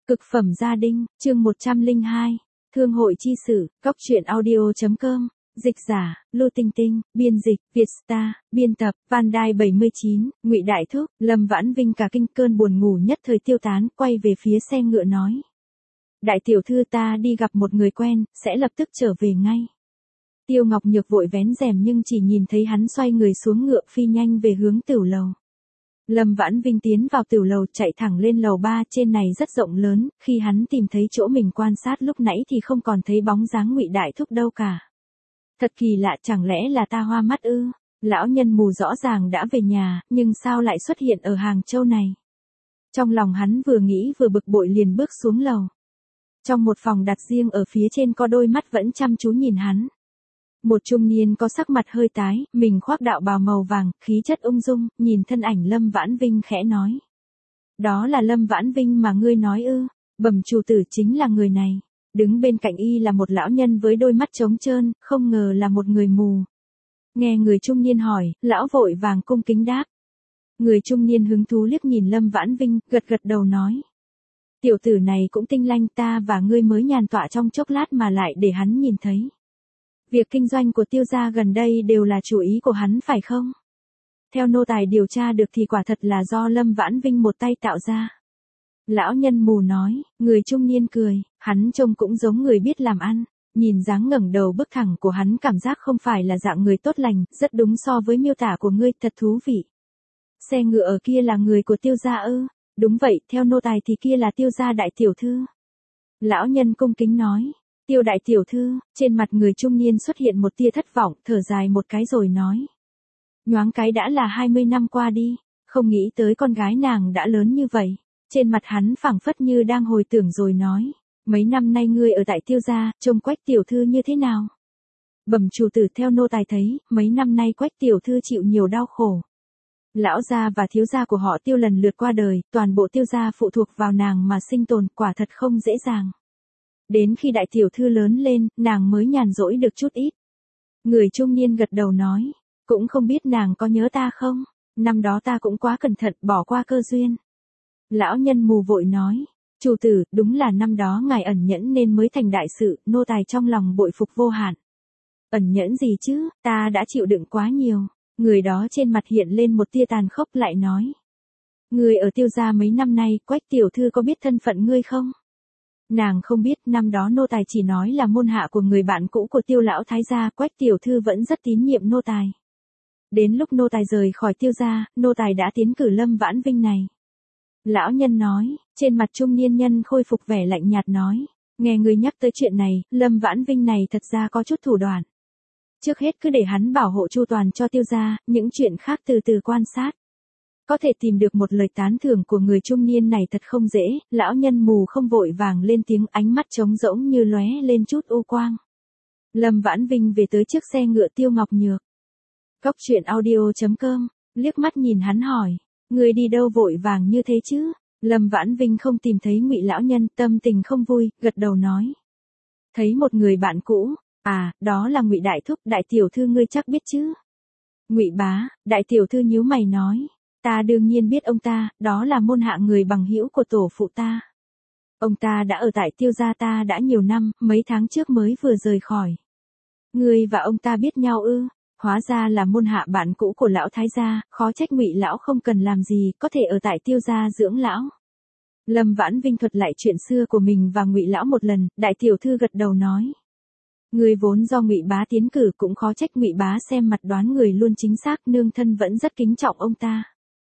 Cực phẩm gia đình, chương 102. Thương hội chi sử, góc truyện audio.com. Dịch giả, Lưu Tinh Tinh, biên dịch, Vietstar, biên tập, Van Đai 79, Ngụy Đại Thúc, Lâm Vãn Vinh cả kinh cơn buồn ngủ nhất thời tiêu tán, quay về phía xe ngựa nói. Đại tiểu thư ta đi gặp một người quen, sẽ lập tức trở về ngay. Tiêu Ngọc Nhược vội vén rèm nhưng chỉ nhìn thấy hắn xoay người xuống ngựa phi nhanh về hướng tửu lầu. Lâm Vãn Vinh tiến vào tửu lầu chạy thẳng lên lầu 3, trên này rất rộng lớn, khi hắn tìm thấy chỗ mình quan sát lúc nãy thì không còn thấy bóng dáng Ngụy Đại Thúc đâu cả. Thật kỳ lạ, chẳng lẽ là ta hoa mắt ư? Lão nhân mù rõ ràng đã về nhà, nhưng sao lại xuất hiện ở Hàng Châu này? Trong lòng hắn vừa nghĩ vừa bực bội liền bước xuống lầu. Trong một phòng đặt riêng ở phía trên có đôi mắt vẫn chăm chú nhìn hắn. Một trung niên có sắc mặt hơi tái, mình khoác đạo bào màu vàng, khí chất ung dung, nhìn thân ảnh Lâm Vãn Vinh khẽ nói. Đó là Lâm Vãn Vinh mà ngươi nói ư? Bẩm chủ tử, chính là người này. Đứng bên cạnh y là một lão nhân với đôi mắt trống trơn, không ngờ là một người mù. Nghe người trung niên hỏi, lão vội vàng cung kính đáp. Người trung niên hứng thú liếc nhìn Lâm Vãn Vinh, gật gật đầu nói. Tiểu tử này cũng tinh lanh, ta và ngươi mới nhàn tọa trong chốc lát mà lại để hắn nhìn thấy. Việc kinh doanh của Tiêu gia gần đây đều là chủ ý của hắn phải không? Theo nô tài điều tra được thì quả thật là do Lâm Vãn Vinh một tay tạo ra. Lão nhân mù nói, người trung niên cười, hắn trông cũng giống người biết làm ăn, nhìn dáng ngẩng đầu bước thẳng của hắn cảm giác không phải là dạng người tốt lành, rất đúng so với miêu tả của ngươi, thật thú vị. Xe ngựa ở kia là người của Tiêu gia ư? Đúng vậy, theo nô tài thì kia là Tiêu gia đại tiểu thư. Lão nhân cung kính nói. Tiêu đại tiểu thư, trên mặt người trung niên xuất hiện một tia thất vọng, thở dài một cái rồi nói. Nhoáng cái đã là 20 năm qua đi, không nghĩ tới con gái nàng đã lớn như vậy. Trên mặt hắn phảng phất như đang hồi tưởng rồi nói. Mấy năm nay ngươi ở tại Tiêu gia, trông Quách tiểu thư như thế nào? Bẩm chủ tử, theo nô tài thấy, mấy năm nay Quách tiểu thư chịu nhiều đau khổ. Lão gia và thiếu gia của họ Tiêu lần lượt qua đời, toàn bộ Tiêu gia phụ thuộc vào nàng mà sinh tồn, quả thật không dễ dàng. Đến khi đại tiểu thư lớn lên, nàng mới nhàn rỗi được chút ít. Người trung niên gật đầu nói, cũng không biết nàng có nhớ ta không? Năm đó ta cũng quá cẩn thận, bỏ qua cơ duyên. Lão nhân mù vội nói, chủ tử, đúng là năm đó ngài ẩn nhẫn nên mới thành đại sự, nô tài trong lòng bội phục vô hạn. Ẩn nhẫn gì chứ, ta đã chịu đựng quá nhiều. Người đó trên mặt hiện lên một tia tàn khốc lại nói. Người ở Tiêu gia mấy năm nay, Quách tiểu thư có biết thân phận ngươi không? Nàng không biết, năm đó nô tài chỉ nói là môn hạ của người bạn cũ của Tiêu lão thái gia, Quách tiểu thư vẫn rất tín nhiệm nô tài. Đến lúc nô tài rời khỏi Tiêu gia, nô tài đã tiến cử Lâm Vãn Vinh này. Lão nhân nói, trên mặt trung niên nhân khôi phục vẻ lạnh nhạt nói, nghe người nhắc tới chuyện này, Lâm Vãn Vinh này thật ra có chút thủ đoạn. Trước hết cứ để hắn bảo hộ chu toàn cho Tiêu gia, những chuyện khác từ từ quan sát. Có thể tìm được một lời tán thưởng của người trung niên này thật không dễ, lão nhân mù không vội vàng lên tiếng, ánh mắt trống rỗng như lóe lên chút u quang. Lâm Vãn Vinh về tới chiếc xe ngựa Tiêu Ngọc Nhược. Góc truyện audio.com, liếc mắt nhìn hắn hỏi, người đi đâu vội vàng như thế chứ? Lâm Vãn Vinh không tìm thấy Ngụy lão nhân, tâm tình không vui, gật đầu nói. Thấy một người bạn cũ, à, đó là Ngụy đại thúc, đại tiểu thư ngươi chắc biết chứ? Ngụy bá, đại tiểu thư nhíu mày nói. Ta đương nhiên biết ông ta, đó là môn hạ người bằng hữu của tổ phụ ta. Ông ta đã ở tại Tiêu gia ta đã nhiều năm, mấy tháng trước mới vừa rời khỏi. Ngươi và ông ta biết nhau ư? Hóa ra là môn hạ bạn cũ của lão thái gia, khó trách Ngụy lão không cần làm gì, có thể ở tại Tiêu gia dưỡng lão. Lâm Vãn Vinh thuật lại chuyện xưa của mình và Ngụy lão một lần, đại tiểu thư gật đầu nói. Người vốn do Ngụy bá tiến cử, cũng khó trách Ngụy bá xem mặt đoán người luôn chính xác, nương thân vẫn rất kính trọng ông ta.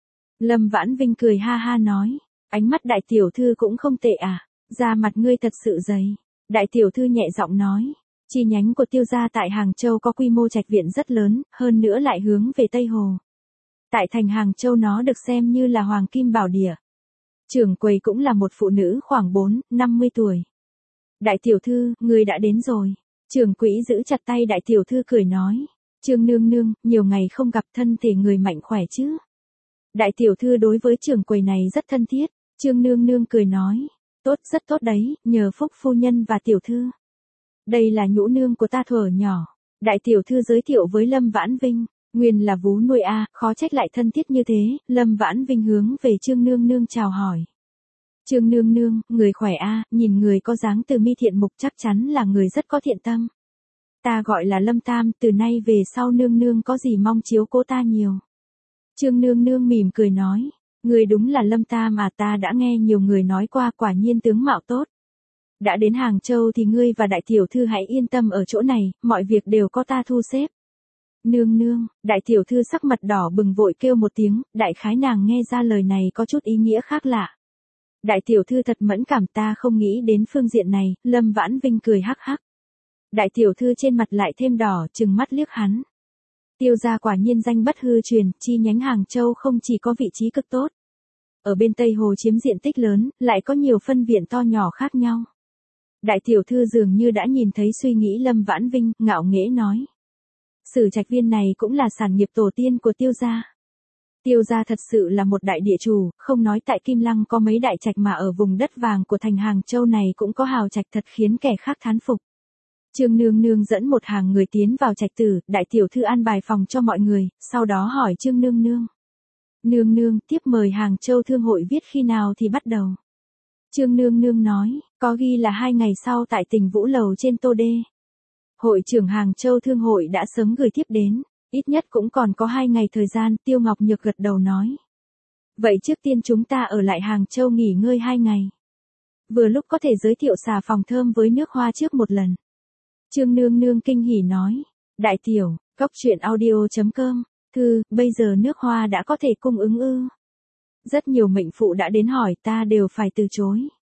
Lâm Vãn Vinh cười ha ha nói, ánh mắt đại tiểu thư cũng không tệ à, da mặt ngươi thật sự dày. Đại tiểu thư nhẹ giọng nói, chi nhánh của Tiêu gia tại Hàng Châu có quy mô trạch viện rất lớn, hơn nữa lại hướng về Tây Hồ. Tại thành Hàng Châu nó được xem như là hoàng kim bảo địa. Trưởng quầy cũng là một phụ nữ khoảng 4-50 tuổi. Đại tiểu thư, ngươi đã đến rồi. Trưởng quỹ giữ chặt tay đại tiểu thư cười nói, Trương nương nương, nhiều ngày không gặp, thân thể người mạnh khỏe chứ? Đại tiểu thư đối với trưởng quầy này rất thân thiết, Trương nương nương cười nói, tốt, rất tốt đấy, nhờ phúc phu nhân và tiểu thư. Đây là nhũ nương của ta thuở nhỏ. Đại tiểu thư giới thiệu với Lâm Vãn Vinh, nguyên là vú nuôi a, khó trách lại thân thiết như thế. Lâm Vãn Vinh hướng về Trương nương nương chào hỏi. Trương nương nương, người khỏe a, nhìn người có dáng từ mi thiện mục chắc chắn là người rất có thiện tâm. Ta gọi là Lâm Tam, từ nay về sau nương nương có gì mong chiếu cố ta nhiều. Trương nương nương mỉm cười nói, người đúng là Lâm Tam à, ta đã nghe nhiều người nói qua, quả nhiên tướng mạo tốt. Đã đến Hàng Châu thì ngươi và đại tiểu thư hãy yên tâm ở chỗ này, mọi việc đều có ta thu xếp. Nương nương, đại tiểu thư sắc mặt đỏ bừng vội kêu một tiếng, đại khái nàng nghe ra lời này có chút ý nghĩa khác lạ. Đại tiểu thư thật mẫn cảm, ta không nghĩ đến phương diện này. Lâm Vãn Vinh cười hắc hắc. Đại tiểu thư trên mặt lại thêm đỏ, trừng mắt liếc hắn. Tiêu gia quả nhiên danh bất hư truyền, chi nhánh Hàng Châu không chỉ có vị trí cực tốt. Ở bên Tây Hồ chiếm diện tích lớn, lại có nhiều phân viện to nhỏ khác nhau. Đại tiểu thư dường như đã nhìn thấy suy nghĩ Lâm Vãn Vinh, ngạo nghễ nói. Sử Trạch Viên này cũng là sản nghiệp tổ tiên của Tiêu gia. Tiêu gia thật sự là một đại địa chủ, không nói tại Kim Lăng có mấy đại trạch mà ở vùng đất vàng của thành Hàng Châu này cũng có hào trạch thật khiến kẻ khác thán phục. Trương nương nương dẫn một hàng người tiến vào trạch tử, đại tiểu thư an bài phòng cho mọi người, sau đó hỏi Trương nương nương. Nương nương, tiếp mời Hàng Châu Thương hội viết khi nào thì bắt đầu. Trương nương nương nói, có ghi là 2 ngày sau tại Tình Vũ Lầu trên Tô Đê. Hội trưởng Hàng Châu Thương hội đã sớm gửi thiếp đến, ít nhất cũng còn có 2 ngày thời gian, Tiêu Ngọc Nhược gật đầu nói. Vậy trước tiên chúng ta ở lại Hàng Châu nghỉ ngơi 2 ngày. Vừa lúc có thể giới thiệu xà phòng thơm với nước hoa trước một lần. Trương nương nương kinh hỉ nói, đại tiểu, cóc truyện audio.com, thư, bây giờ nước hoa đã có thể cung ứng ư. Rất nhiều mệnh phụ đã đến hỏi, ta đều phải từ chối.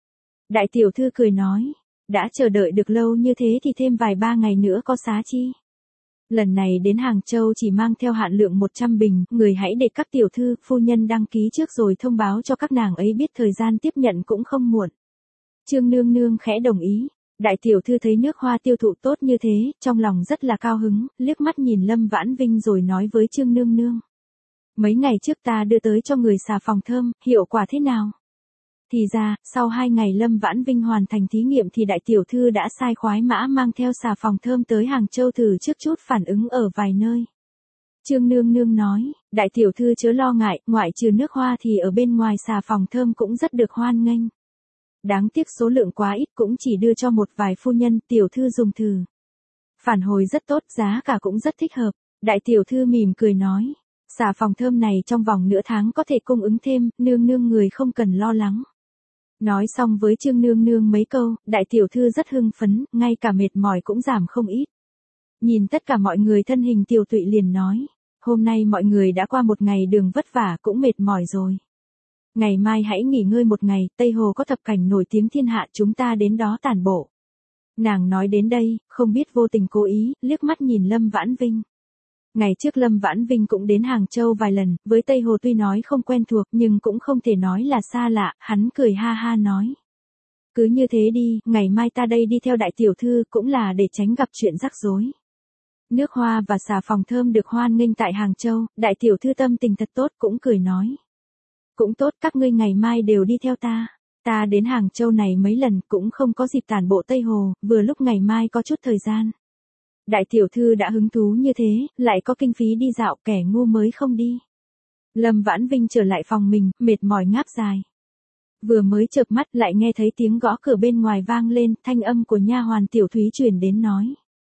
Đại tiểu thư cười nói, đã chờ đợi được lâu như thế thì thêm vài 3 ngày nữa có xá chi. Lần này đến Hàng Châu chỉ mang theo hạn lượng 100 bình, người hãy để các tiểu thư, phu nhân đăng ký trước rồi thông báo cho các nàng ấy biết thời gian tiếp nhận cũng không muộn. Trương nương nương khẽ đồng ý. Đại tiểu thư thấy nước hoa tiêu thụ tốt như thế, trong lòng rất là cao hứng, liếc mắt nhìn Lâm Vãn Vinh rồi nói với Trương nương nương. Mấy ngày trước ta đưa tới cho người xà phòng thơm, hiệu quả thế nào? Thì ra, sau 2 ngày Lâm Vãn Vinh hoàn thành thí nghiệm thì đại tiểu thư đã sai khoái mã mang theo xà phòng thơm tới Hàng Châu thử trước chút phản ứng ở vài nơi. Trương nương nương nói, đại tiểu thư chớ lo ngại, ngoại trừ nước hoa thì ở bên ngoài xà phòng thơm cũng rất được hoan nghênh. Đáng tiếc số lượng quá ít, cũng chỉ đưa cho một vài phu nhân, tiểu thư dùng thử. Phản hồi rất tốt, giá cả cũng rất thích hợp. Đại tiểu thư mỉm cười nói, xà phòng thơm này trong vòng nửa tháng có thể cung ứng thêm, nương nương người không cần lo lắng. Nói xong với Trương nương nương mấy câu, đại tiểu thư rất hưng phấn, ngay cả mệt mỏi cũng giảm không ít. Nhìn tất cả mọi người thân hình tiều tụy liền nói, hôm nay mọi người đã qua một ngày đường vất vả cũng mệt mỏi rồi. Ngày mai hãy nghỉ ngơi một ngày, Tây Hồ có thập cảnh nổi tiếng thiên hạ, chúng ta đến đó tản bộ. Nàng nói đến đây, không biết vô tình cố ý, liếc mắt nhìn Lâm Vãn Vinh. Ngày trước Lâm Vãn Vinh cũng đến Hàng Châu vài lần, với Tây Hồ tuy nói không quen thuộc nhưng cũng không thể nói là xa lạ, hắn cười ha ha nói. Cứ như thế đi, ngày mai ta đây đi theo đại tiểu thư cũng là để tránh gặp chuyện rắc rối. Nước hoa và xà phòng thơm được hoan nghênh tại Hàng Châu, đại tiểu thư tâm tình thật tốt cũng cười nói. Cũng tốt, các ngươi ngày mai đều đi theo ta. Ta đến Hàng Châu này mấy lần cũng không có dịp tản bộ Tây Hồ, vừa lúc ngày mai có chút thời gian. Đại tiểu thư đã hứng thú như thế, lại có kinh phí đi dạo, kẻ ngu mới không đi. Lâm Vãn Vinh trở lại phòng mình, mệt mỏi ngáp dài. Vừa mới chợp mắt lại nghe thấy tiếng gõ cửa bên ngoài vang lên, thanh âm của nha hoàn Tiểu Thúy truyền đến nói.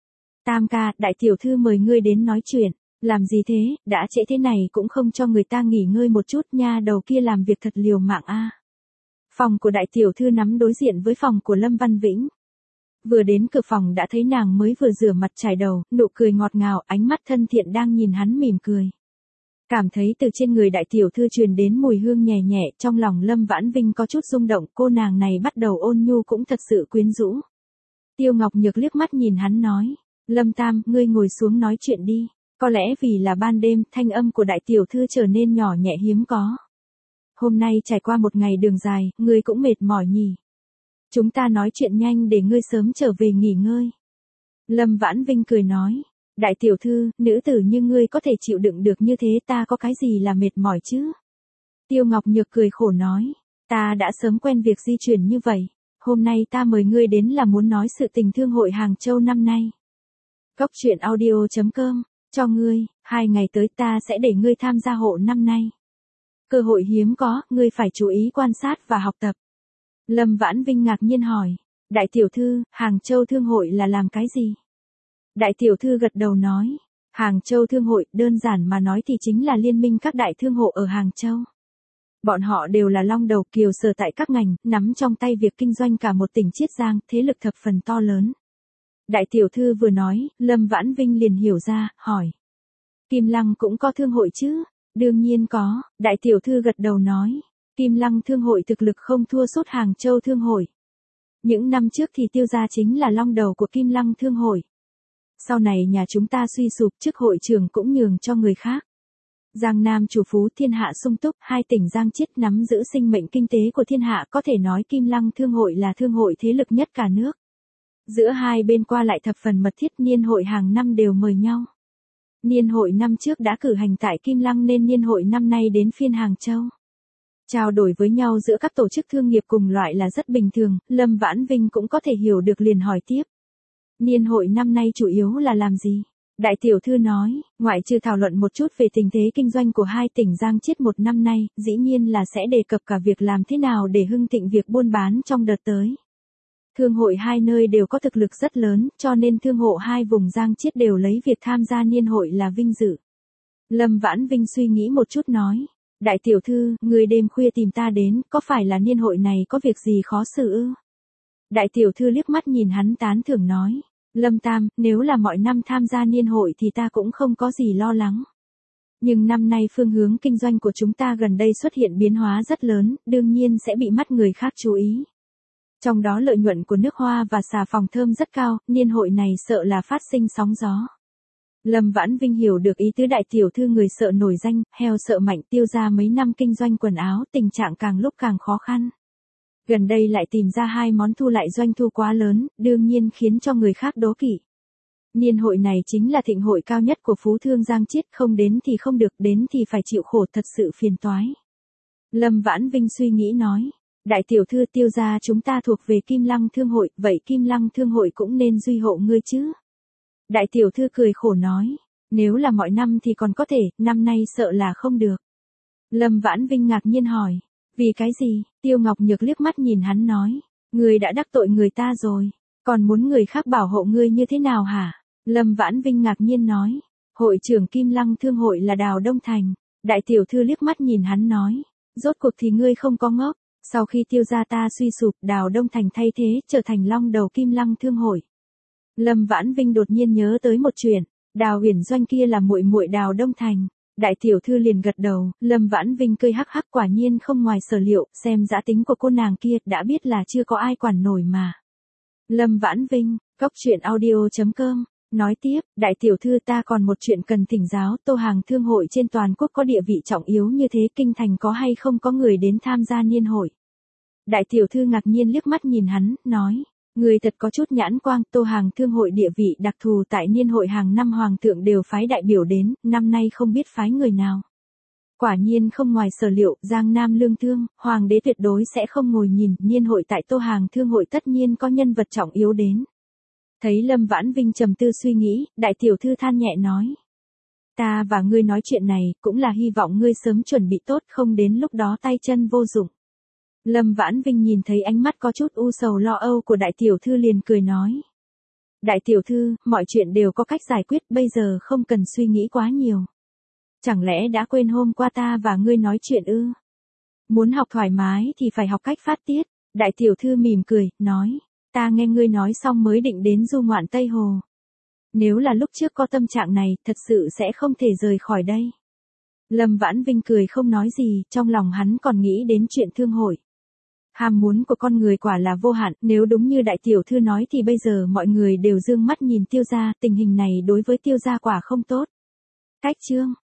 Tam ca, đại tiểu thư mời ngươi đến nói chuyện. Làm gì thế, đã trễ thế này cũng không cho người ta nghỉ ngơi một chút, nha đầu kia làm việc thật liều mạng a. Phòng của đại tiểu thư nắm đối diện với phòng của Lâm Văn Vĩnh. Vừa đến cửa phòng đã thấy nàng mới vừa rửa mặt chải đầu, nụ cười ngọt ngào, ánh mắt thân thiện đang nhìn hắn mỉm cười. Cảm thấy từ trên người đại tiểu thư truyền đến mùi hương nhẹ nhẹ, trong lòng Lâm Vãn Vinh có chút rung động, cô nàng này bắt đầu ôn nhu cũng thật sự quyến rũ. Tiêu Ngọc Nhược liếc mắt nhìn hắn nói, Lâm Tam, ngươi ngồi xuống nói chuyện đi. Có lẽ vì là ban đêm, thanh âm của đại tiểu thư trở nên nhỏ nhẹ hiếm có. Hôm nay trải qua một ngày đường dài, ngươi cũng mệt mỏi nhỉ. Chúng ta nói chuyện nhanh để ngươi sớm trở về nghỉ ngơi. Lâm Vãn Vinh cười nói, đại tiểu thư, nữ tử như ngươi có thể chịu đựng được như thế, ta có cái gì là mệt mỏi chứ? Tiêu Ngọc Nhược cười khổ nói, ta đã sớm quen việc di chuyển như vậy. Hôm nay ta mời ngươi đến là muốn nói sự tình thương hội Hàng Châu năm nay. Cóc truyện audio.com, cho ngươi, 2 ngày tới ta sẽ để ngươi tham gia hộ năm nay. Cơ hội hiếm có, ngươi phải chú ý quan sát và học tập. Lâm Vãn Vinh ngạc nhiên hỏi. Đại tiểu thư, Hàng Châu Thương hội là làm cái gì? Đại tiểu thư gật đầu nói. Hàng Châu Thương hội, đơn giản mà nói thì chính là liên minh các đại thương hộ ở Hàng Châu. Bọn họ đều là long đầu kiều sở tại các ngành, nắm trong tay việc kinh doanh cả một tỉnh Chiết Giang, thế lực thập phần to lớn. Đại tiểu thư vừa nói, Lâm Vãn Vinh liền hiểu ra, hỏi. Kim Lăng cũng có thương hội chứ? Đương nhiên có, đại tiểu thư gật đầu nói. Kim Lăng thương hội thực lực không thua sút Hàng Châu thương hội. Những năm trước thì Tiêu gia chính là long đầu của Kim Lăng thương hội. Sau này nhà chúng ta suy sụp, chức hội trưởng cũng nhường cho người khác. Giang Nam chủ phú thiên hạ sung túc, hai tỉnh Giang Chiết nắm giữ sinh mệnh kinh tế của thiên hạ, có thể nói Kim Lăng thương hội là thương hội thế lực nhất cả nước. Giữa hai bên qua lại thập phần mật thiết, niên hội hàng năm đều mời nhau. Niên hội năm trước đã cử hành tại Kim Lăng nên niên hội năm nay đến phiên Hàng Châu. Trao đổi với nhau giữa các tổ chức thương nghiệp cùng loại là rất bình thường, Lâm Vãn Vinh cũng có thể hiểu được liền hỏi tiếp. Niên hội năm nay chủ yếu là làm gì? Đại tiểu thư nói, ngoại trừ thảo luận một chút về tình thế kinh doanh của hai tỉnh Giang Chiết một năm nay, dĩ nhiên là sẽ đề cập cả việc làm thế nào để hưng thịnh việc buôn bán trong đợt tới. Thương hội hai nơi đều có thực lực rất lớn, cho nên thương hộ hai vùng Giang Chiết đều lấy việc tham gia niên hội là vinh dự. Lâm Vãn Vinh suy nghĩ một chút nói, đại tiểu thư, người đêm khuya tìm ta đến, có phải là niên hội này có việc gì khó xử ư? Đại tiểu thư liếc mắt nhìn hắn tán thưởng nói, Lâm Tam, nếu là mọi năm tham gia niên hội thì ta cũng không có gì lo lắng. Nhưng năm nay phương hướng kinh doanh của chúng ta gần đây xuất hiện biến hóa rất lớn, đương nhiên sẽ bị mắt người khác chú ý. Trong đó lợi nhuận của nước hoa và xà phòng thơm rất cao, niên hội này sợ là phát sinh sóng gió. Lâm Vãn Vinh hiểu được ý tứ đại tiểu thư người sợ nổi danh, heo sợ mạnh, Tiêu gia mấy năm kinh doanh quần áo, tình trạng càng lúc càng khó khăn. Gần đây lại tìm ra hai món thu lại doanh thu quá lớn, đương nhiên khiến cho người khác đố kỵ. Niên hội này chính là thịnh hội cao nhất của phú thương Giang Chiết, không đến thì không được, đến thì phải chịu khổ, thật sự phiền toái. Lâm Vãn Vinh suy nghĩ nói, đại tiểu thư, Tiêu gia chúng ta thuộc về Kim Lăng thương hội, vậy Kim Lăng thương hội cũng nên duy hộ ngươi chứ? Đại tiểu thư cười khổ nói, nếu là mọi năm thì còn có thể, năm nay sợ là không được. Lâm Vãn Vinh ngạc nhiên hỏi, vì cái gì? Tiêu Ngọc Nhược liếc mắt nhìn hắn nói, ngươi đã đắc tội người ta rồi, còn muốn người khác bảo hộ ngươi như thế nào hả? Lâm Vãn Vinh ngạc nhiên nói, hội trưởng Kim Lăng thương hội là Đào Đông Thành. Đại tiểu thư liếc mắt nhìn hắn nói, rốt cuộc thì ngươi không có ngốc, sau khi Tiêu gia ta suy sụp, Đào Đông Thành thay thế, trở thành long đầu Kim Lăng thương hội. Lâm Vãn Vinh đột nhiên nhớ tới một chuyện, Đào Uyển Doanh kia là muội muội Đào Đông Thành. Đại tiểu thư liền gật đầu, Lâm Vãn Vinh cười hắc hắc, quả nhiên không ngoài sở liệu, xem dã tính của cô nàng kia, đã biết là chưa có ai quản nổi mà. Lâm Vãn Vinh, goctruyện.audio.com, nói tiếp, đại tiểu thư, ta còn một chuyện cần thỉnh giáo, Tô Hàng thương hội trên toàn quốc có địa vị trọng yếu như thế, kinh thành có hay không có người đến tham gia niên hội? Đại tiểu thư ngạc nhiên liếc mắt nhìn hắn, nói, người thật có chút nhãn quang, Tô Hàng thương hội địa vị đặc thù, tại niên hội hàng năm hoàng thượng đều phái đại biểu đến, năm nay không biết phái người nào. Quả nhiên không ngoài sở liệu, Giang Nam lương thương, hoàng đế tuyệt đối sẽ không ngồi nhìn, niên hội tại Tô Hàng thương hội tất nhiên có nhân vật trọng yếu đến. Thấy Lâm Vãn Vinh trầm tư suy nghĩ, đại tiểu thư than nhẹ nói, ta và ngươi nói chuyện này, cũng là hy vọng ngươi sớm chuẩn bị tốt, không đến lúc đó tay chân vô dụng. Lâm Vãn Vinh nhìn thấy ánh mắt có chút u sầu lo âu của đại tiểu thư liền cười nói. Đại tiểu thư, mọi chuyện đều có cách giải quyết, bây giờ không cần suy nghĩ quá nhiều. Chẳng lẽ đã quên hôm qua ta và ngươi nói chuyện ư? Muốn học thoải mái thì phải học cách phát tiết. Đại tiểu thư mỉm cười, nói, ta nghe ngươi nói xong mới định đến du ngoạn Tây Hồ. Nếu là lúc trước có tâm trạng này, thật sự sẽ không thể rời khỏi đây. Lâm Vãn Vinh cười không nói gì, trong lòng hắn còn nghĩ đến chuyện thương hội. Ham muốn của con người quả là vô hạn, nếu đúng như đại tiểu thư nói thì bây giờ mọi người đều dương mắt nhìn Tiêu gia, tình hình này đối với Tiêu gia quả không tốt. Cách chương